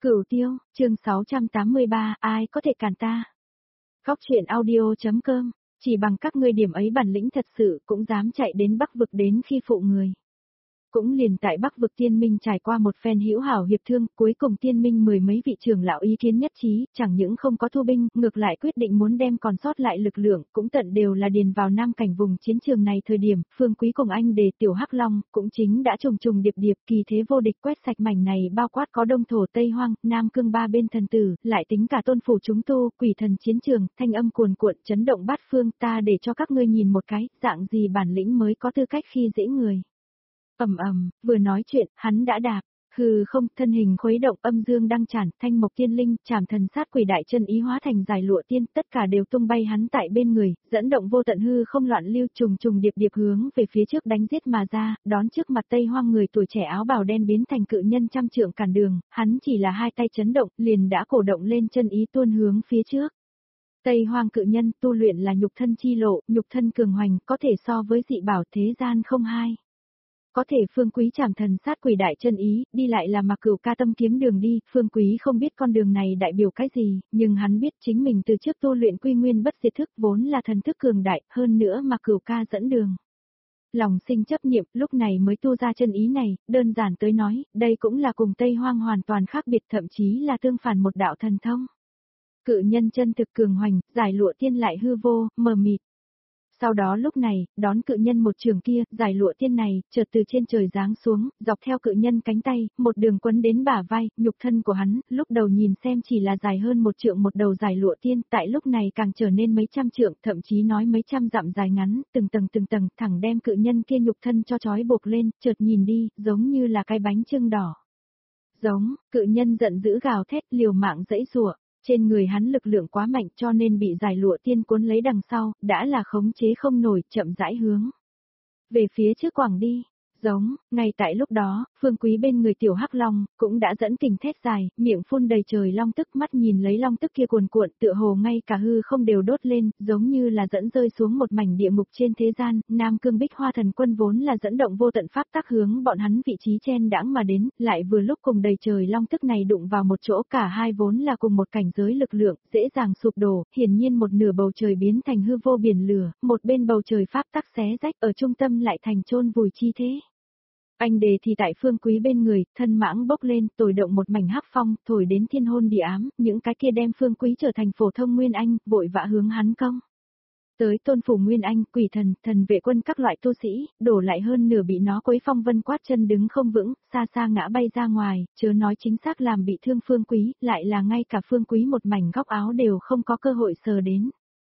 Cửu Tiêu, chương 683, ai có thể cản ta? Góc truyện audio.com, chỉ bằng các ngươi điểm ấy bản lĩnh thật sự cũng dám chạy đến Bắc vực đến khi phụ người. Cũng liền tại Bắc vực Tiên Minh trải qua một phen hữu hảo hiệp thương, cuối cùng Tiên Minh mười mấy vị trưởng lão ý kiến nhất trí, chẳng những không có thu binh, ngược lại quyết định muốn đem còn sót lại lực lượng, cũng tận đều là điền vào nam cảnh vùng chiến trường này thời điểm, Phương Quý cùng anh đề tiểu Hắc Long, cũng chính đã trùng trùng điệp điệp kỳ thế vô địch quét sạch mảnh này bao quát có Đông Thổ Tây Hoang, Nam Cương ba bên thần tử, lại tính cả tôn phủ chúng tu, quỷ thần chiến trường, thanh âm cuồn cuộn chấn động bát phương, ta để cho các ngươi nhìn một cái, dạng gì bản lĩnh mới có tư cách khi dễ người. Vừa nói chuyện, hắn đã đạp, hư không, thân hình khuấy động, âm dương đăng tràn, thanh mộc tiên linh, trảm thần sát quỷ đại chân ý hóa thành giải lụa tiên, tất cả đều tung bay hắn tại bên người, dẫn động vô tận hư không loạn lưu trùng trùng điệp điệp hướng về phía trước đánh giết mà ra, đón trước mặt Tây Hoang người tuổi trẻ áo bào đen biến thành cự nhân trăm trượng cản đường, hắn chỉ là hai tay chấn động, liền đã cổ động lên chân ý tuôn hướng phía trước. Tây Hoang cự nhân tu luyện là nhục thân chi lộ, nhục thân cường hoành, có thể so với dị bảo thế gian không hai. Có thể Phương Quý trảm thần sát quỷ đại chân ý, đi lại là Mạc Cửu ca tâm kiếm đường đi, Phương Quý không biết con đường này đại biểu cái gì, nhưng hắn biết chính mình từ trước tu luyện quy nguyên bất diệt thức vốn là thần thức cường đại, hơn nữa Mạc Cửu ca dẫn đường. Lòng sinh chấp niệm, lúc này mới tu ra chân ý này, đơn giản tới nói, đây cũng là cùng Tây Hoang hoàn toàn khác biệt, thậm chí là tương phản một đạo thần thông. Cự nhân chân thực cường hoành, giải lụa tiên lại hư vô, mờ mịt. Sau đó lúc này, đón cự nhân một trường kia, giải lụa tiên này, chợt từ trên trời giáng xuống, dọc theo cự nhân cánh tay, một đường quấn đến bả vai, nhục thân của hắn, lúc đầu nhìn xem chỉ là dài hơn một trượng một đầu giải lụa tiên, tại lúc này càng trở nên mấy trăm trượng, thậm chí nói mấy trăm dặm dài ngắn, từng tầng, thẳng đem cự nhân kia nhục thân cho trói buộc lên, chợt nhìn đi, giống như là cái bánh chưng đỏ. Giống, cự nhân giận dữ gào thét, liều mạng giãy giụa. Trên người hắn lực lượng quá mạnh cho nên bị giải lụa tiên cuốn lấy đằng sau, đã là khống chế không nổi, chậm rãi hướng về phía trước quảng đi. Giống, ngay tại lúc đó, Phương Quý bên người tiểu Hắc Long, cũng đã dẫn kình thét dài, miệng phun đầy trời long tức, mắt nhìn lấy long tức kia cuồn cuộn, tựa hồ ngay cả hư không đều đốt lên, giống như là dẫn rơi xuống một mảnh địa ngục trên thế gian, Nam Cương Bích Hoa Thần Quân vốn là dẫn động vô tận pháp tắc hướng bọn hắn vị trí chen đãng mà đến, lại vừa lúc cùng đầy trời long tức này đụng vào một chỗ, cả hai vốn là cùng một cảnh giới lực lượng, dễ dàng sụp đổ, hiển nhiên một nửa bầu trời biến thành hư vô biển lửa, một bên bầu trời pháp tắc xé rách, ở trung tâm lại thành chôn vùi chi thế. Anh đề thì tại Phương Quý bên người, thân mãng bốc lên, thổi động một mảnh hắc phong, thổi đến thiên hôn địa ám, những cái kia đem Phương Quý trở thành phổ thông Nguyên Anh, vội vã hướng hắn công. Tới tôn phủ Nguyên Anh, quỷ thần, thần vệ quân các loại tu sĩ, đổ lại hơn nửa bị nó quấy phong vân quát chân đứng không vững, xa xa ngã bay ra ngoài, chớ nói chính xác làm bị thương Phương Quý, lại là ngay cả Phương Quý một mảnh góc áo đều không có cơ hội sờ đến.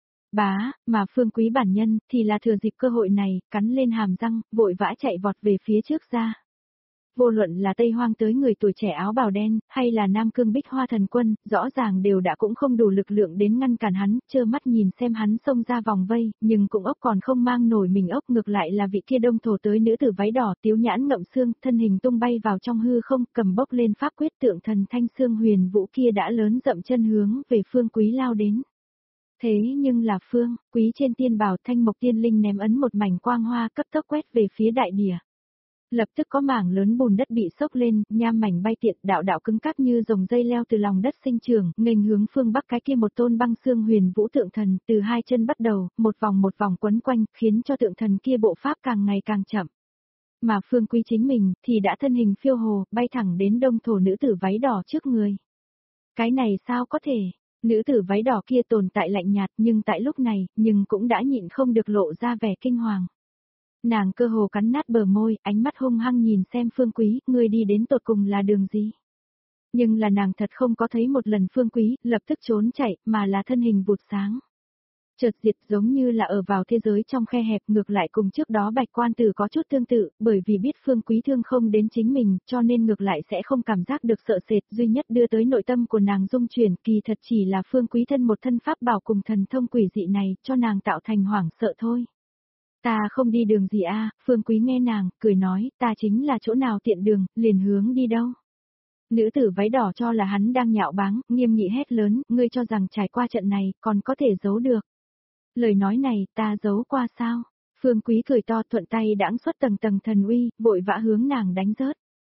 Mà Phương Quý bản nhân, thì là thừa dịp cơ hội này, cắn lên hàm răng, vội vã chạy vọt về phía trước ra. Vô luận là Tây Hoang tới người tuổi trẻ áo bào đen, hay là Nam Cương Bích Hoa Thần Quân, rõ ràng đều đã cũng không đủ lực lượng đến ngăn cản hắn, trơ mắt nhìn xem hắn xông ra vòng vây, nhưng cũng ốc còn không mang nổi mình ốc, ngược lại là vị kia Đông Thổ tới nữ tử váy đỏ, tiếu nhãn ngậm xương, thân hình tung bay vào trong hư không, cầm bốc lên pháp quyết, tượng thần thanh xương huyền vũ kia đã lớn dậm chân hướng về Phương Quý lao đến. Thế nhưng là Phương Quý trên tiên bảo thanh mộc tiên linh ném ấn một mảnh quang hoa cấp tốc quét về phía đại địa. Lập tức có mảng lớn bùn đất bị sốc lên, nham mảnh bay tiện, đạo đạo cứng cáp như dòng dây leo từ lòng đất sinh trưởng, nghênh hướng phương bắc cái kia một tôn băng xương huyền vũ tượng thần, từ hai chân bắt đầu, một vòng quấn quanh, khiến cho tượng thần kia bộ pháp càng ngày càng chậm. Mà Phương Quý chính mình, thì đã thân hình phiêu hồ, bay thẳng đến Đông Thổ nữ tử váy đỏ trước người. Cái này sao có thể? Nữ tử váy đỏ kia tồn tại lạnh nhạt, nhưng tại lúc này, nhưng cũng đã nhịn không được lộ ra vẻ kinh hoàng. Nàng cơ hồ cắn nát bờ môi, ánh mắt hung hăng nhìn xem Phương Quý, ngươi đi đến tột cùng là đường gì? Nhưng là nàng thật không có thấy một lần Phương Quý, lập tức trốn chạy, mà là thân hình vụt sáng. Chợt diệt giống như là ở vào thế giới trong khe hẹp, ngược lại cùng trước đó Bạch Quan Tử có chút tương tự, bởi vì biết Phương Quý thương không đến chính mình, cho nên ngược lại sẽ không cảm giác được sợ sệt, duy nhất đưa tới nội tâm của nàng rung chuyển, kỳ thật chỉ là Phương Quý thân một thân pháp bảo cùng thần thông quỷ dị này, cho nàng tạo thành hoảng sợ thôi. Ta không đi đường gì a? Phương Quý nghe nàng, cười nói, ta chính là chỗ nào tiện đường, liền hướng đi đâu. Nữ tử váy đỏ cho là hắn đang nhạo báng, nghiêm nghị hét lớn, ngươi cho rằng trải qua trận này, còn có thể giấu được. Lời nói này, ta giấu qua sao? Phương Quý cười to thuận tay đãng xuất tầng thần uy, vội vã hướng nàng đánh rớt.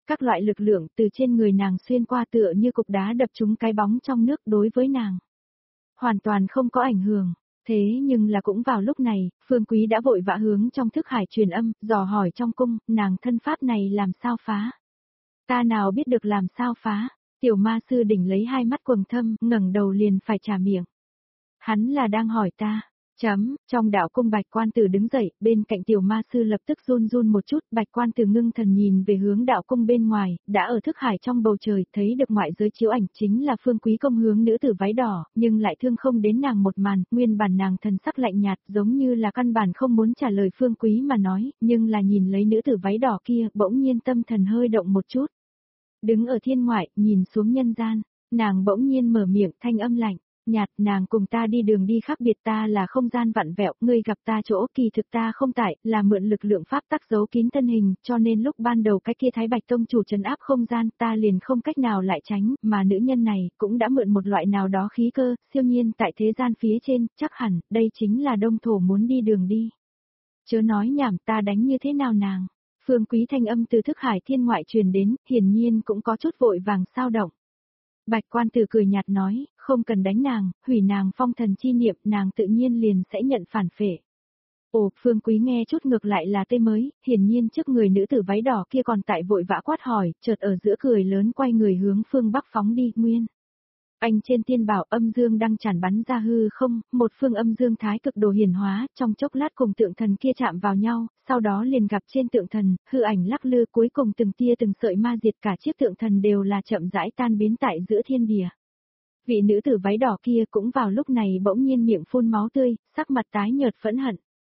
Các loại lực lượng từ trên người nàng xuyên qua tựa như cục đá đập trúng cái bóng trong nước đối với nàng. Hoàn toàn không có ảnh hưởng. Thế nhưng là cũng vào lúc này, Phương Quý đã vội vã hướng trong thức hải truyền âm, dò hỏi trong cung, nàng thân pháp này làm sao phá. Ta nào biết được làm sao phá. Tiểu ma sư đỉnh lấy hai mắt quầng thâm, ngẩng đầu liền phải trả miệng. Hắn là đang hỏi ta. Trong đạo cung Bạch Quan Tử đứng dậy, bên cạnh tiểu ma sư lập tức run run một chút, Bạch Quan Tử ngưng thần nhìn về hướng đạo cung bên ngoài, đã ở thức hải trong bầu trời, thấy được ngoại giới chiếu ảnh chính là Phương Quý công hướng nữ tử váy đỏ, nhưng lại thương không đến nàng một màn, nguyên bản nàng thần sắc lạnh nhạt, giống như là căn bản không muốn trả lời Phương Quý mà nói, nhưng là nhìn lấy nữ tử váy đỏ kia, bỗng nhiên tâm thần hơi động một chút. Đứng ở thiên ngoại, nhìn xuống nhân gian, nàng bỗng nhiên mở miệng thanh âm lạnh. Nhạt, nàng cùng ta đi đường đi khác biệt, ta là không gian vặn vẹo, ngươi gặp ta chỗ kỳ thực ta không tại, là mượn lực lượng pháp tắc giấu kín thân hình, cho nên lúc ban đầu cái kia Thái Bạch Tông chủ trấn áp không gian, ta liền không cách nào lại tránh, mà nữ nhân này cũng đã mượn một loại nào đó khí cơ, siêu nhiên tại thế gian phía trên, chắc hẳn, đây chính là Đông Thổ muốn đi đường đi. Chớ nói nhảm, ta đánh như thế nào nàng? Phương Quý thanh âm từ thức hải thiên ngoại truyền đến, hiển nhiên cũng có chút vội vàng sao động. Bạch Quan Tử cười nhạt nói, không cần đánh nàng, hủy nàng phong thần chi niệm, nàng tự nhiên liền sẽ nhận phản phệ. Ồ, Phương Quý nghe chút ngược lại là tê mới, hiển nhiên trước người nữ tử váy đỏ kia còn tại vội vã quát hỏi, chợt ở giữa cười lớn quay người hướng phương bắc phóng đi, nguyên. Anh trên tiên bảo âm dương đang tràn bắn ra hư không, một phương âm dương thái cực đồ hiển hóa, trong chốc lát cùng tượng thần kia chạm vào nhau, sau đó liền gặp trên tượng thần, hư ảnh lắc lư cuối cùng từng tia từng sợi ma diệt cả chiếc tượng thần đều là chậm rãi tan biến tại giữa thiên địa. Vị nữ tử váy đỏ kia cũng vào lúc này bỗng nhiên miệng phun máu tươi, sắc mặt tái nhợt phẫn hận.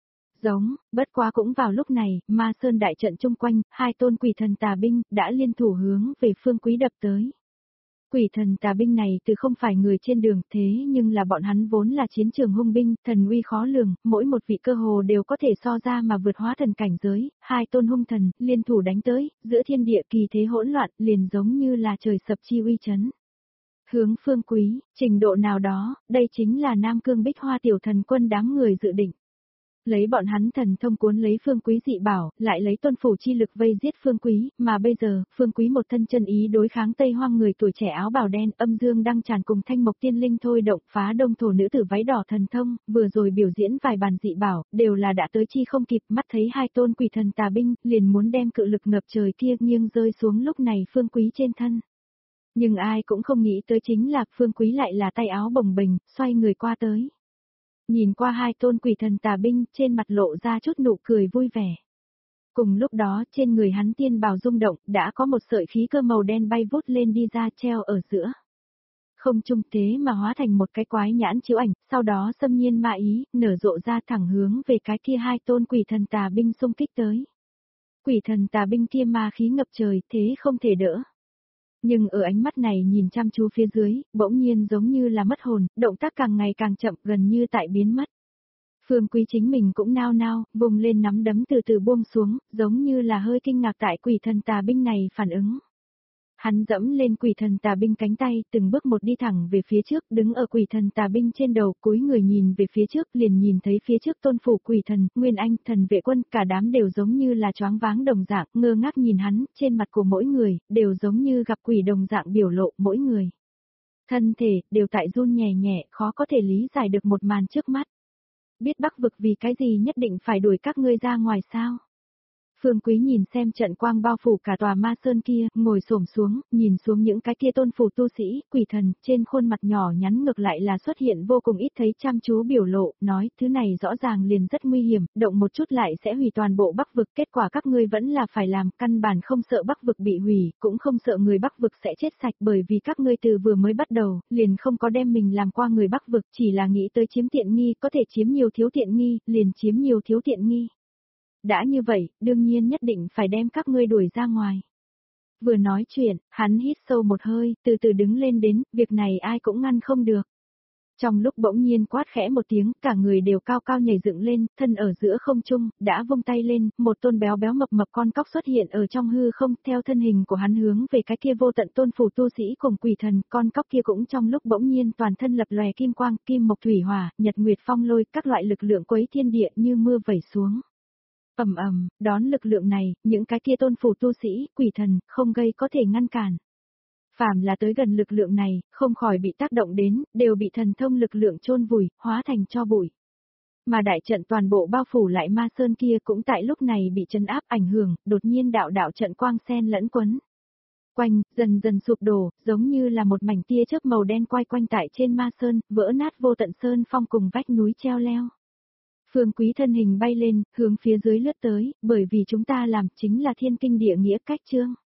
Bất quá cũng vào lúc này, ma sơn đại trận chung quanh, hai tôn quỷ thần tà binh, đã liên thủ hướng về Phương Quý đập tới. Quỷ thần tà binh này từ không phải người trên đường thế nhưng là bọn hắn vốn là chiến trường hung binh, thần uy khó lường, mỗi một vị cơ hồ đều có thể so ra mà vượt hóa thần cảnh giới, hai tôn hung thần, liên thủ đánh tới, giữa thiên địa kỳ thế hỗn loạn, liền giống như là trời sập chi uy chấn. Hướng Phương Quý, trình độ nào đó, đây chính là Nam Cương Bích Hoa tiểu thần quân đám người dự định. Lấy bọn hắn thần thông cuốn lấy Phương Quý dị bảo, lại lấy tôn phủ chi lực vây giết Phương Quý, mà bây giờ, Phương Quý một thân chân ý đối kháng Tây Hoang người tuổi trẻ áo bào đen, âm dương đang tràn cùng thanh mộc tiên linh thôi động phá đông thổ nữ tử váy đỏ thần thông, vừa rồi biểu diễn vài bàn dị bảo, đều là đã tới chi không kịp, mắt thấy hai tôn quỷ thần tà binh, liền muốn đem cự lực ngập trời kia nghiêng rơi xuống lúc này Phương Quý trên thân. Nhưng ai cũng không nghĩ tới chính là Phương Quý lại là tay áo bồng bềnh, xoay người qua tới. Nhìn qua hai tôn quỷ thần tà binh, trên mặt lộ ra chút nụ cười vui vẻ. Cùng lúc đó, trên người hắn tiên bào rung động, đã có một sợi khí cơ màu đen bay vút lên đi ra treo ở giữa. Không trung thế mà hóa thành một cái quái nhãn chiếu ảnh, sau đó xâm nhiên ma ý, nở rộ ra thẳng hướng về cái kia hai tôn quỷ thần tà binh xung kích tới. Quỷ thần tà binh kia ma khí ngập trời, thế không thể đỡ. Nhưng ở ánh mắt này nhìn chăm chú phía dưới, bỗng nhiên giống như là mất hồn, động tác càng ngày càng chậm, gần như tại biến mất. Phương Quý chính mình cũng nao nao, vùng lên nắm đấm từ từ buông xuống, giống như là hơi kinh ngạc tại quỷ thần tà binh này phản ứng. Hắn dẫm lên quỷ thần tà binh cánh tay, từng bước một đi thẳng về phía trước, đứng ở quỷ thần tà binh trên đầu, cúi người nhìn về phía trước, liền nhìn thấy phía trước tôn phủ quỷ thần, Nguyên Anh, thần vệ quân, cả đám đều giống như là choáng váng đồng dạng, ngơ ngác nhìn hắn, trên mặt của mỗi người, đều giống như gặp quỷ đồng dạng biểu lộ mỗi người. Thân thể, đều tại run nhẹ nhẹ, khó có thể lý giải được một màn trước mắt. Biết Bắc vực vì cái gì nhất định phải đuổi các ngươi ra ngoài sao? Phương Quý nhìn xem trận quang bao phủ cả tòa ma sơn kia, ngồi xổm xuống, nhìn xuống những cái kia tôn phủ tu sĩ, quỷ thần, trên khuôn mặt nhỏ nhắn ngược lại là xuất hiện vô cùng ít thấy chăm chú biểu lộ, nói, thứ này rõ ràng liền rất nguy hiểm, động một chút lại sẽ hủy toàn bộ Bắc vực, kết quả các ngươi vẫn là phải làm, căn bản không sợ Bắc vực bị hủy, cũng không sợ người Bắc vực sẽ chết sạch, bởi vì các ngươi từ vừa mới bắt đầu, liền không có đem mình làm qua người Bắc vực, chỉ là nghĩ tới chiếm tiện nghi, có thể chiếm nhiều thiếu tiện nghi, liền chiếm nhiều thiếu tiện nghi. Đã như vậy, đương nhiên nhất định phải đem các ngươi đuổi ra ngoài. Vừa nói chuyện, hắn hít sâu một hơi, từ từ đứng lên đến, việc này ai cũng ngăn không được. Trong lúc bỗng nhiên quát khẽ một tiếng, cả người đều cao cao nhảy dựng lên, thân ở giữa không trung, đã vung tay lên, một tôn béo béo mập mập con cóc xuất hiện ở trong hư không, theo thân hình của hắn hướng về cái kia vô tận tôn phủ tu sĩ cùng quỷ thần, con cóc kia cũng trong lúc bỗng nhiên toàn thân lập lòe kim quang, kim mộc thủy hỏa, nhật nguyệt phong lôi, các loại lực lượng quấy thiên địa như mưa vẩy xuống. Đón lực lượng này, những cái kia tôn phủ tu sĩ, quỷ thần, không gây có thể ngăn cản. Phàm là tới gần lực lượng này, không khỏi bị tác động đến, đều bị thần thông lực lượng chôn vùi, hóa thành tro bụi. Mà đại trận toàn bộ bao phủ lại ma sơn kia cũng tại lúc này bị trấn áp ảnh hưởng, đột nhiên đạo đạo trận quang sen lẫn quấn. Quanh, dần dần sụp đổ, giống như là một mảnh tia chớp màu đen quay quanh tại trên ma sơn, vỡ nát vô tận sơn phong cùng vách núi treo leo. Phương Quý thân hình bay lên, hướng phía dưới lướt tới, bởi vì chúng ta làm chính là thiên kinh địa nghĩa cách chương.